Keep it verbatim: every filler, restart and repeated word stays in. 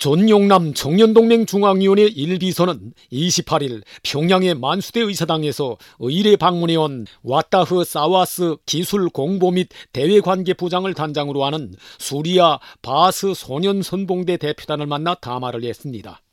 존용남 청년동맹 중앙위원회 일 비서는 이십팔 일 평양의 만수대 의사당에서 의례 방문해온 와타흐 사와스 기술공보 및 대외관계부장을 단장으로 하는 수리아 바스 소년선봉대 대표단을 만나 담화를 했습니다.